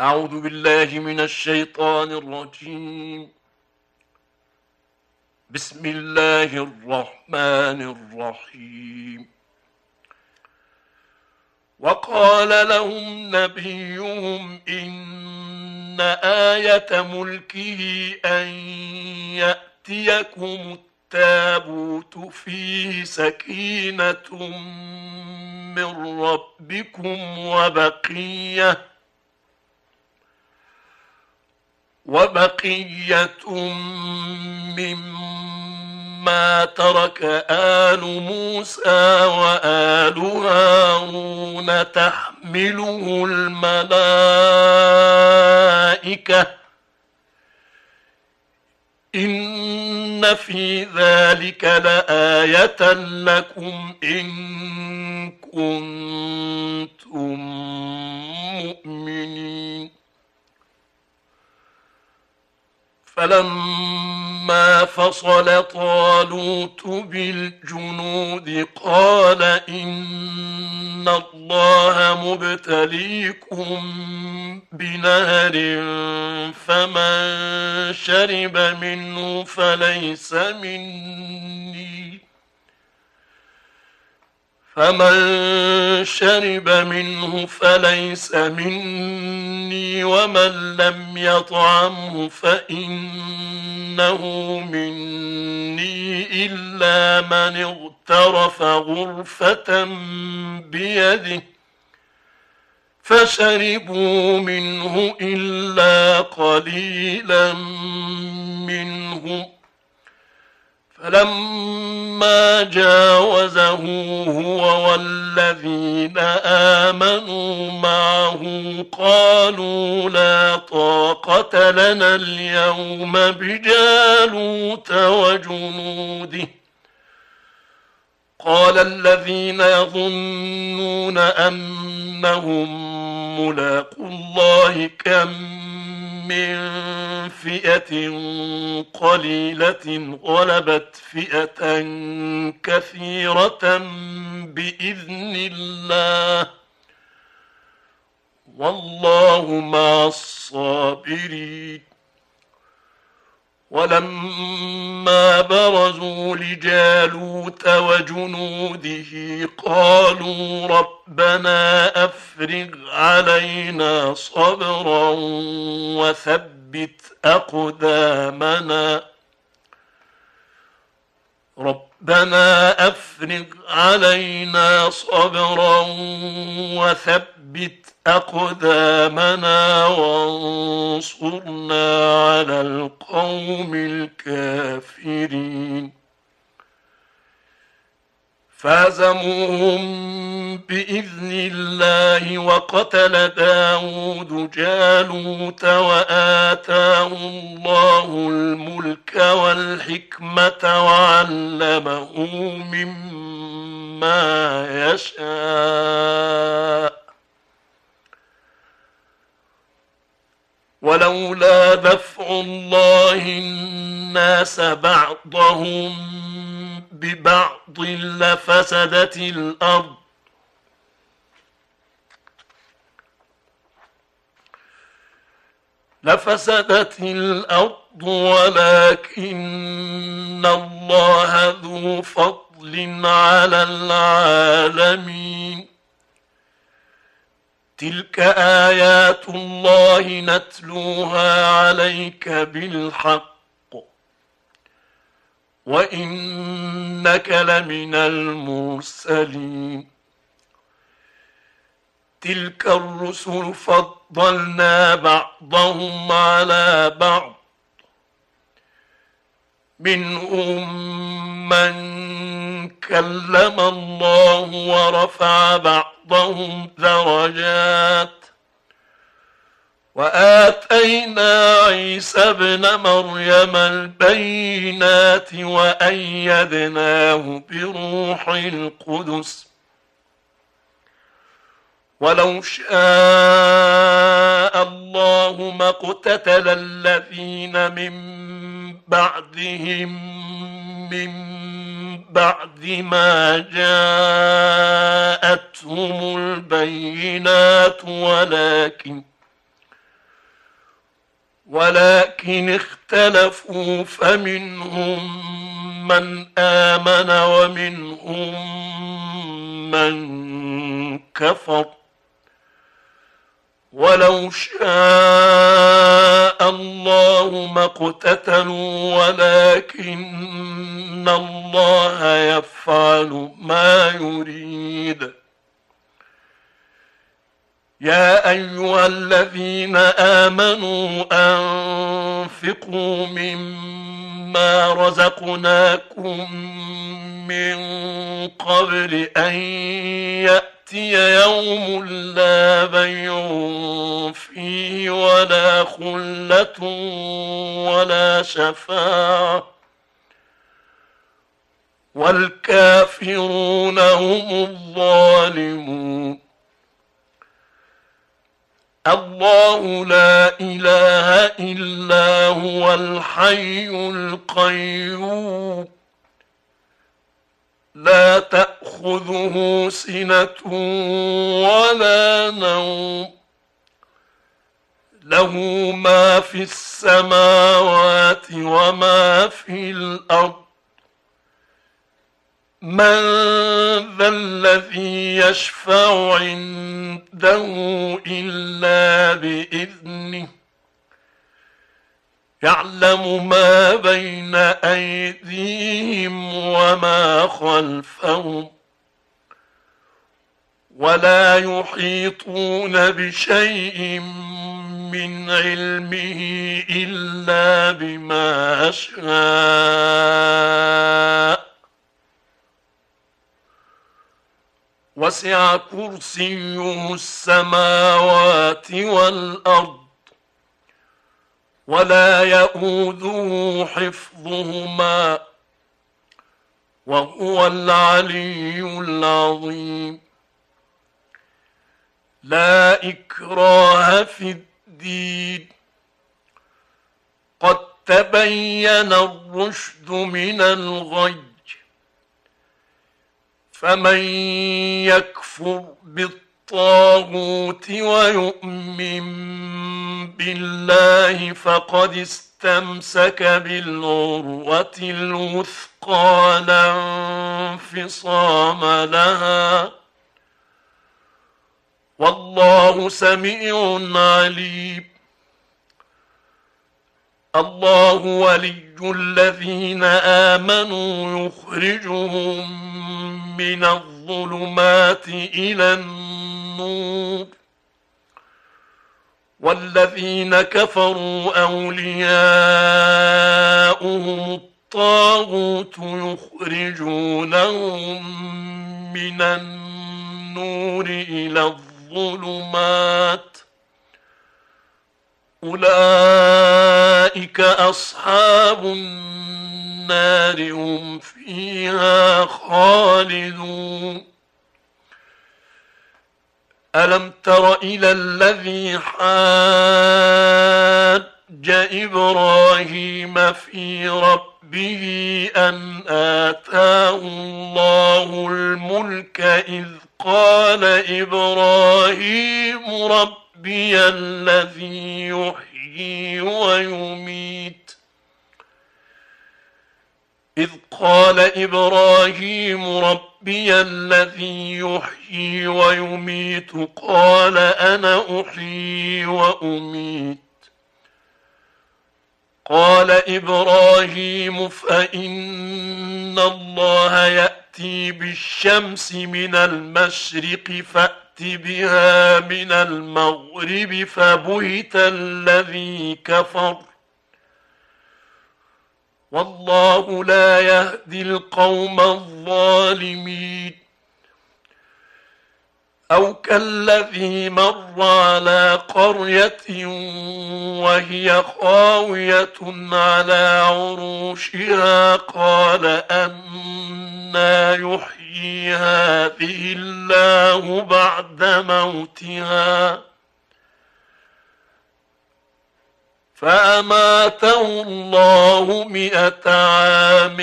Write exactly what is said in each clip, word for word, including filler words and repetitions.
أعوذ بالله من الشيطان الرجيم. بسم الله الرحمن الرحيم. وقال لهم نبيهم إن آية ملكه أن يأتيكم التابوت فيه سكينة من ربكم وبقية وبقية مما ترك آل موسى وآل هارون تحمله الملائكة إن في ذلك لآية لكم إن كنتم مؤمنين. فلما فصل طالوت بالجنود قال إن الله مبتليكم بنهر فمن شرب منه فليس مني فمن شرب منه فليس مني ومن لم يطعمه فإنه مني إلا من اغترف غرفة بيده فشربوا منه إلا قليلا منهم. فلما جاوزه هو والذين آمنوا معه قالوا لا طاقة لنا اليوم بجالوت وجنوده. قال الذين يظنون أنهم ملاقو الله كم من فئة قليلة غلبت فئة كثيرة بإذن الله والله مع الصابرين. ولما برزوا لجالوت وجنوده قالوا ربنا أفرغ علينا صبرا وثبت أقدامنا ربنا أفرغ علينا صبرا وثبت أقدامنا وانصرنا على القوم الكافرين. فهزموهم بإذن الله وقتل داود جالوت وآتاه الله الملك والحكمة وعلمه مما يشاء. ولولا دفع الله الناس بعضهم ببعض لفسدت الأرض لفسدت الأرض ولكن الله ذو فضل على العالمين. تلك آيات الله نتلوها عليك بالحق وإنك لمن المرسلين. تلك الرسل فضلنا بعضهم على بعض منهم من كلم الله ورفع بعضهم درجات وآتينا عيسى ابن مريم البينات وأيدناه بروح القدس ولو شاء الله ما اقتتل الذين من بعدهم من بعد ما جاءتهم البينات ولكن ولكن اختلفوا فمنهم من آمن ومنهم من كفر، ولو شاء الله ما اقتتلوا ولكن الله يفعل ما يريد. يا أيها الذين آمنوا أنفقوا مما رزقناكم من قبل أن يأتي يوم لا بيع فيه ولا خلة ولا شفاعة والكافرون هم الظالمون. الله لا إله إلا هو الحي القيوم لا تأخذه سنة ولا نوم، له ما في السماوات وما في الأرض. من ذا الذي يشفع عنده إلا بإذنه، يعلم ما بين أيديهم وما خلفهم، ولا يحيطون بشيء من علمه إلا بما شاء، وسع كرسيه السماوات والأرض ولا يئوده حفظهما وهو العلي العظيم. لا إكراه في الدين، قد تبين الرشد من الغي، فمن يكفر بالطاغوت ويؤمن بالله فقد استمسك بالعروة الوثقى لا انفصام لها، والله سميع عليم. الله ولي الذين آمنوا يخرجهم من الظلمات إلى النور، والذين كفروا أولياؤهم الطاغوت يخرجونهم من النور إلى الظلمات، أولئك أصحاب النار هم فيها خالدون. ألم تر إلى الذي حاج إبراهيم في ربه أن آتاه الله الملك إذ قال إبراهيم ربي الذي يحيي ويميت إذ قال إبراهيم ربي الذي يحيي ويميت قال أنا أحيي وأميت قال إبراهيم فإن الله يأتي بالشمس من المشرق فأت بها من المغرب فبهت الذي كفر والله لا يهدي القوم الظالمين. أو كالذي مر على قرية وهي خاوية على عروشها قال أنى يحيي هذه الله بعد موتها فأماته الله مئة عام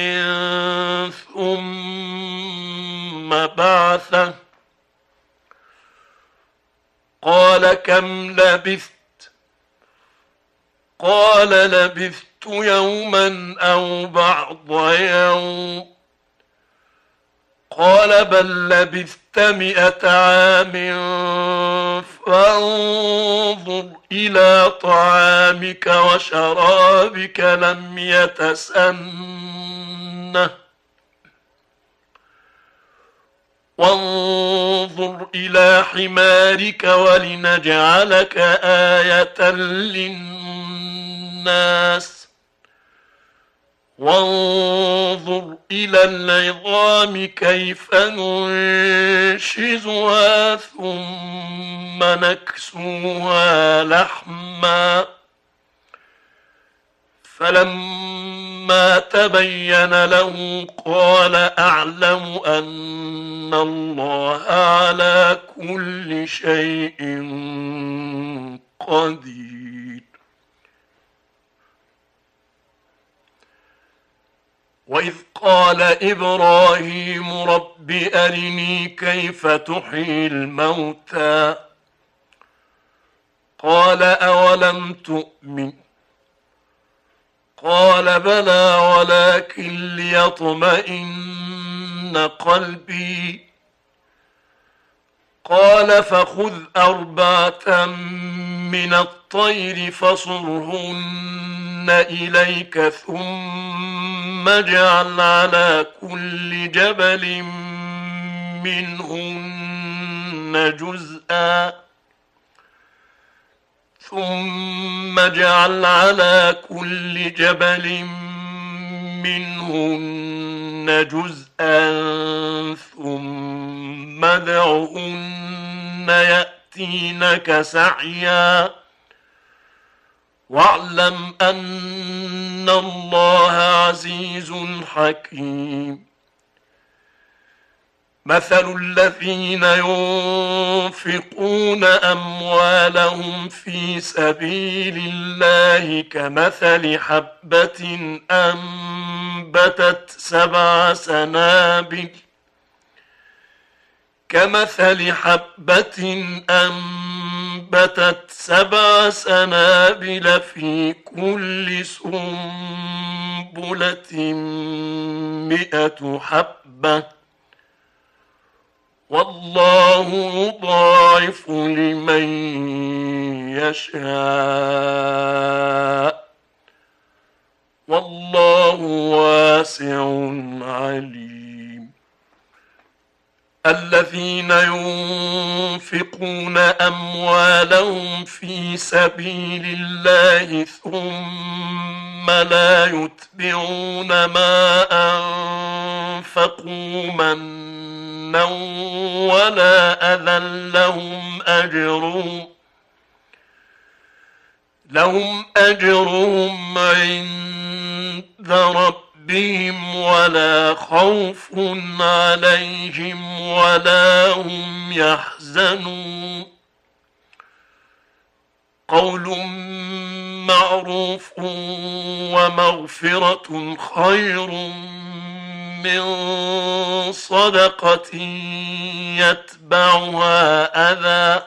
ثم بعثه قال كم لبثت قال لبثت يوما أو بعض يوم قال بل لبثت مئة عام فانظر إلى طعامك وشرابك لم يتسنه وانظر إلى حمارك ولنجعلك آية للناس وانظر إلى العظام كيف ننشزها ثم نكسوها لحما فلما تبين له قال أعلم أن الله على كل شيء قدير. وإذ قال إبراهيم رب أرني كيف تحيي الموتى قال أولم تؤمن قال بلى ولكن ليطمئن قلبي قال فخذ أربعة من الطير فصرهن إليك ثم اجعل على كل جبل منهن جزءا ثم اجعل على كل جبل منهن جزءا ثم ادعهن يأتينك سعيا واعلم أن الله عزيز حكيم. مثل الذين ينفقون أموالهم في سبيل الله كمثل حبة أنبتت سبع سنابل كمثل حبة أنبتت سبع سنابل في كل سنبلة مئة حبة والله يضاعف لمن يشاء والله واسع عليم. الذين ينفقون أموالهم في سبيل الله ثم لا يتبعون ما أنفقوا منا ولا أذى لهم أجرهم لهم أجرهم عند ربهم ولا خوف عليهم ولا هم يحزنون. قول معروف ومغفرة خير من صدقة يتبعها أذى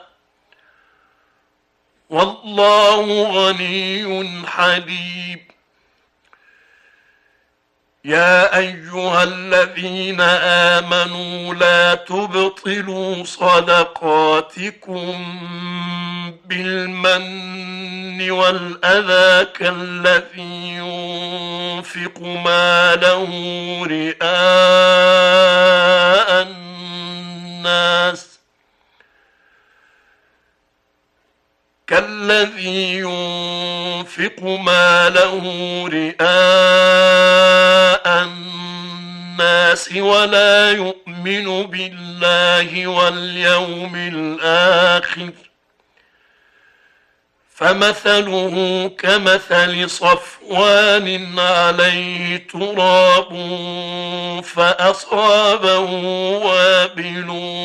والله غني حليم. يا أيها الذين آمنوا لا تبطلوا صدقاتكم بالمن والأذى كالذي ينفق ماله رئاء الناس كالذي ينفق ماله رئاء الناس ولا يؤمن بالله واليوم الآخر فمثله كمثل صفوان عليه تراب فأصابه وابل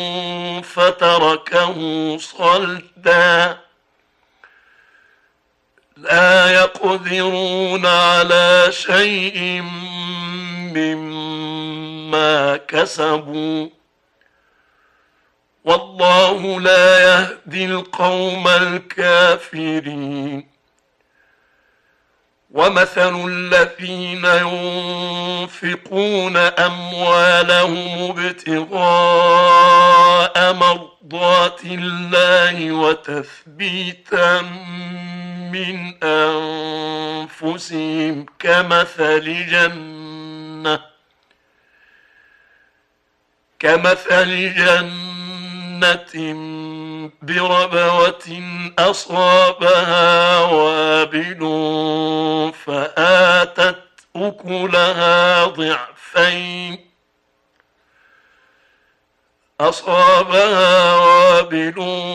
فتركه صلدا لا يقدرون على شيء مما كسبوا والله لا يهدي القوم الكافرين. ومثل الذين ينفقون أموالهم ابتغاء مرضات الله وتثبيتا من أنفسهم كمثل جنة كمثل جنة بربوة أصابها وابل فآتت أكلها ضعفين أصابها وابل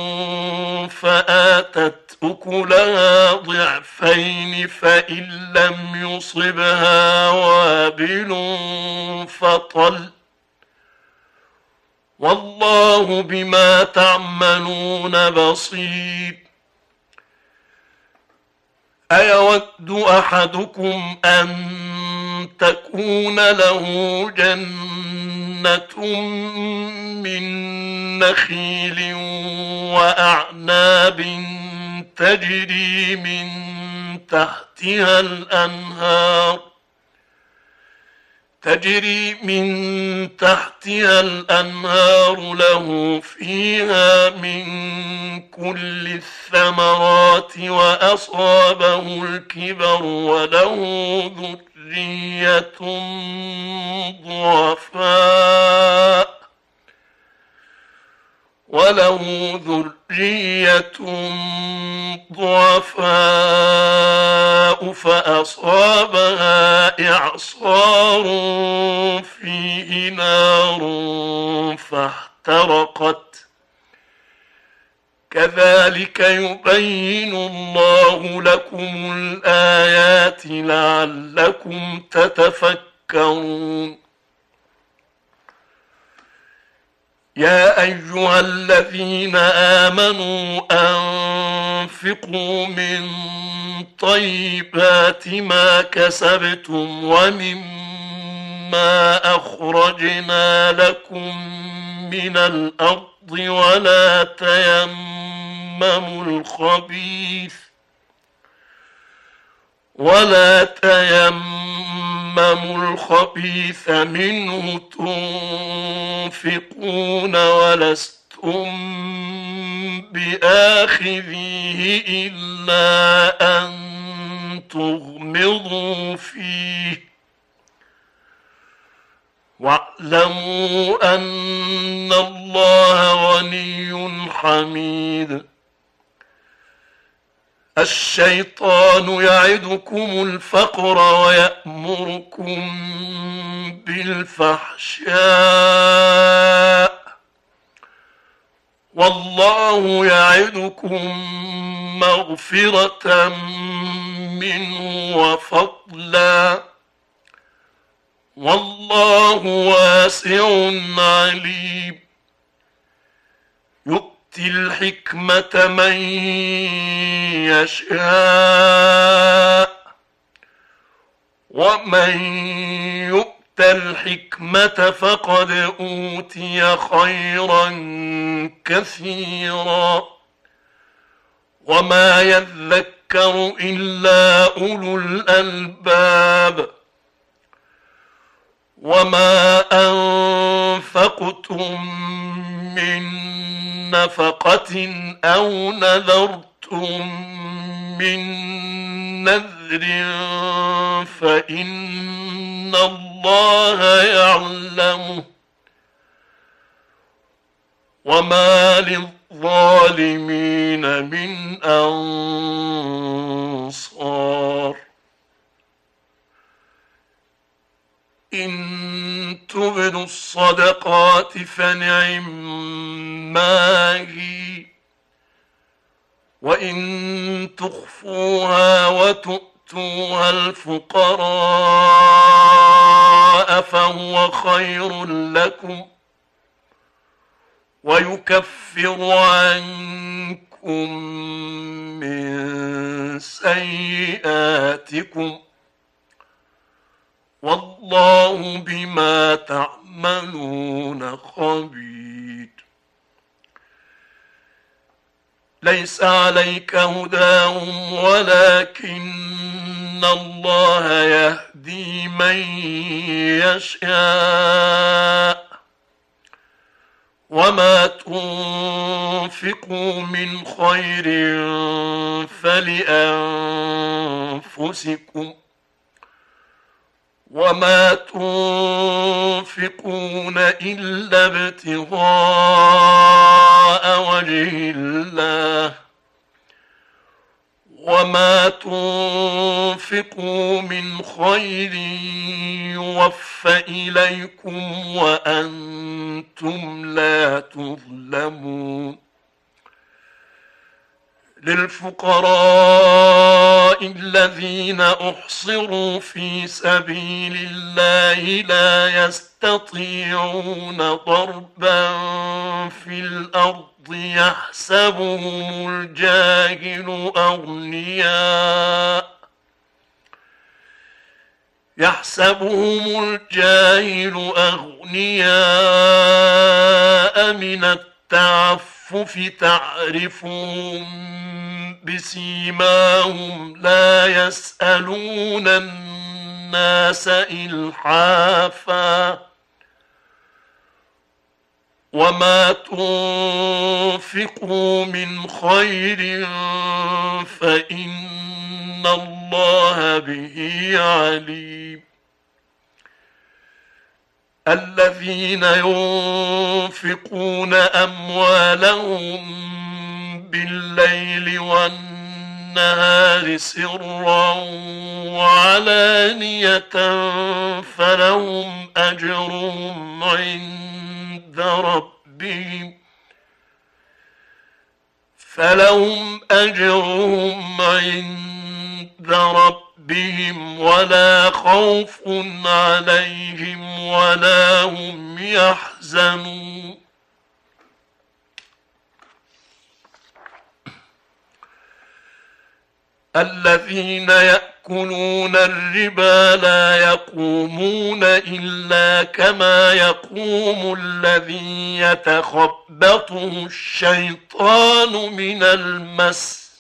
فآتت أكلها ضعفين فإن لم يصبها وابل فطل والله بما تعملون بصير. أيود أحدكم أن تكون له جنة من نخيل وأعناب تجري من تحتها الأنهار تجري من تحتها الأنهار له فيها من كل الثمرات وأصابه الكبر وله ذرية ضعفاء وله ذرية ضعفاء فأصابها إعصار فيه نار فاحترقت كذلك يبين الله لكم الآيات لعلكم تتفكرون. يا أيها الذين آمنوا أنفقوا من طيبات ما كسبتم ومما أخرجنا لكم من الأرض ولا تيمموا الخبيث ولا تيمموا الخبيث منه تنفقون ولستم بآخذيه إلا أن تغمضوا فيه واعلموا أن الله غني حميد. الشيطان يعدكم الفقر ويأمركم بالفحشاء والله يعدكم مغفرة منه وفضلا والله واسع عليم. يؤتي الحكمة من يشاء ومن يؤت الحكمة فقد أوتي خيرا كثيرا وما يذكر إلا أولو الألباب. وما أنفقتم من نفقة أو نذرتم من نذر فإن الله يعلمه وما للظالمين من أنصار. إن تبدوا الصدقات فنعما هي وإن تخفوها وتؤتوها الفقراء فهو خير لكم ويكفر عنكم من سيئاتكم والله بما تعملون خبير. ليس عليك هداهم ولكن إن الله يهدي من يشاء وما تنفقوا من خير فلأنفسكم وما تنفقون إلا ابتغاء وجه الله وما تنفقوا من خير يوفى إليكم وأنتم لا تظلمون للفقراء الذين أحصروا في سبيل الله لا يستطيعون ضربا في الأرض يحسبهم الجاهل أغنياء يحسبهم الجاهل أغنياء من التعفف تعرفهم بسيماهم لا يسألون الناس إلحافا وما تنفقوا من خير فإن الله به عليم الذين ينفقون أموالهم بالليل والنهار سرا وعلانية فلهم أجرهم عند ربهم فلهم أجرهم عند ربهم ولا خوف عليهم ولا هم يحزنون الذين يأكلون الربا لا يقومون إلا كما يقوم الذي يتخبطه الشيطان من المس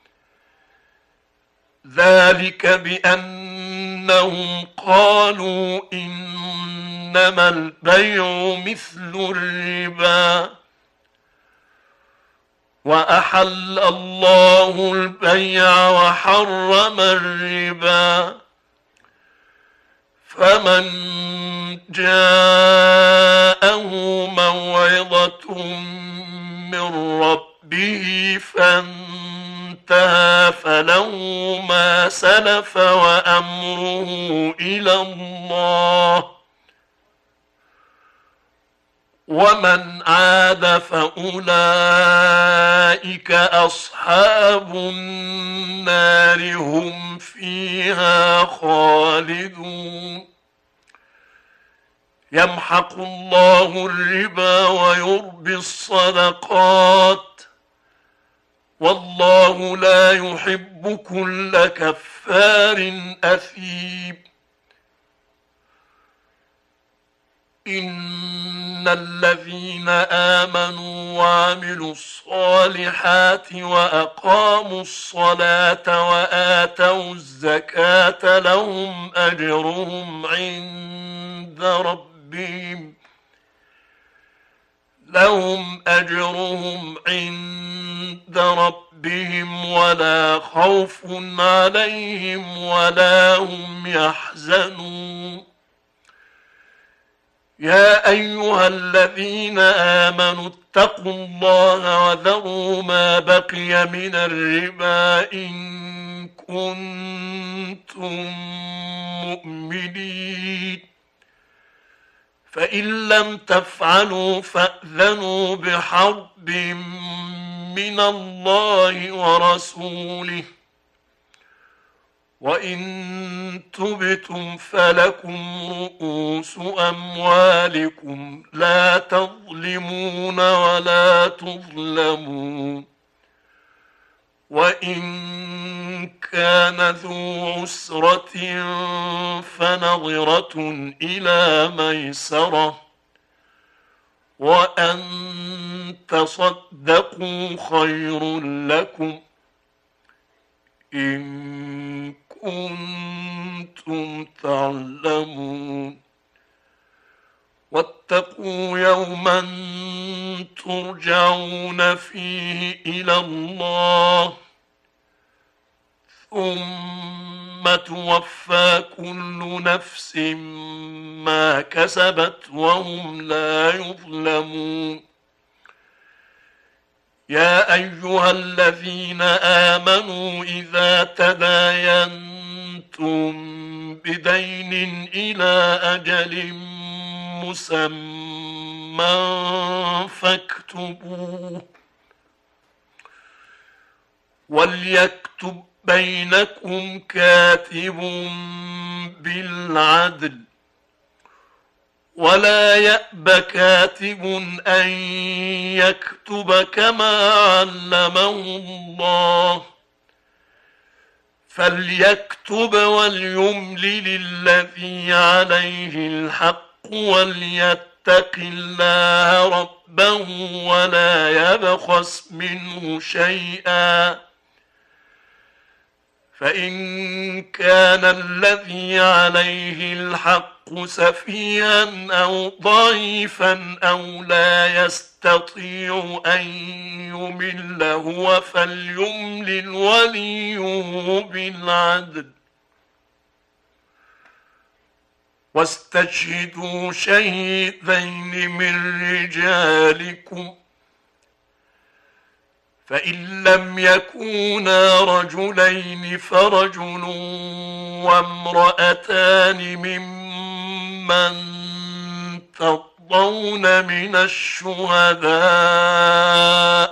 ذلك بأنهم قالوا إنما البيع مثل الربا وأحل الله البيع وحرم الربا فمن جاءه موعظة من ربه فانتهى فله ما سلف وأمره إلى الله ومن عاد فأولئك أصحاب النار هم فيها خالدون يمحق الله الربا ويربي الصدقات والله لا يحب كل كفار أثيم إن الذين آمنوا وعملوا الصالحات وأقاموا الصلاة وآتوا الزكاة لهم أجرهم عند ربهم لهم أجرهم عند ربهم ولا خوف عليهم ولا هم يحزنون يا أيها الذين آمنوا اتقوا الله وذروا ما بقي من الربا إن كنتم مؤمنين فإن لم تفعلوا فأذنوا بحرب من الله ورسوله وإن تبتم فلكم رؤوس أموالكم لا تظلمون ولا تظلمون وإن كان ذو عسرة فنظرة إلى ميسرة وأن تصدقوا خير لكم إن كنتم تعلمون واتقوا يوما ترجعون فيه إلى الله ثم توفى كل نفس ما كسبت وهم لا يظلمون يا أيها الذين آمنوا إذا تداينتم بدين إلى أجل مسمى فاكتبوه وليكتب بينكم كاتب بالعدل ولا يأب كاتب أن يكتب كما علمه الله فليكتب وليملل الذي عليه الحق وليتق الله ربه ولا يبخس منه شيئا فإن كان الذي عليه الحق سفيها أو ضعيفا أو لا يستطيع أن يمل هو فليملل وليه بالعدل واستشهدوا شهيدين من رجالكم فإن لم يكونا رجلين فرجل وامرأتان ممن ترضون من الشهداء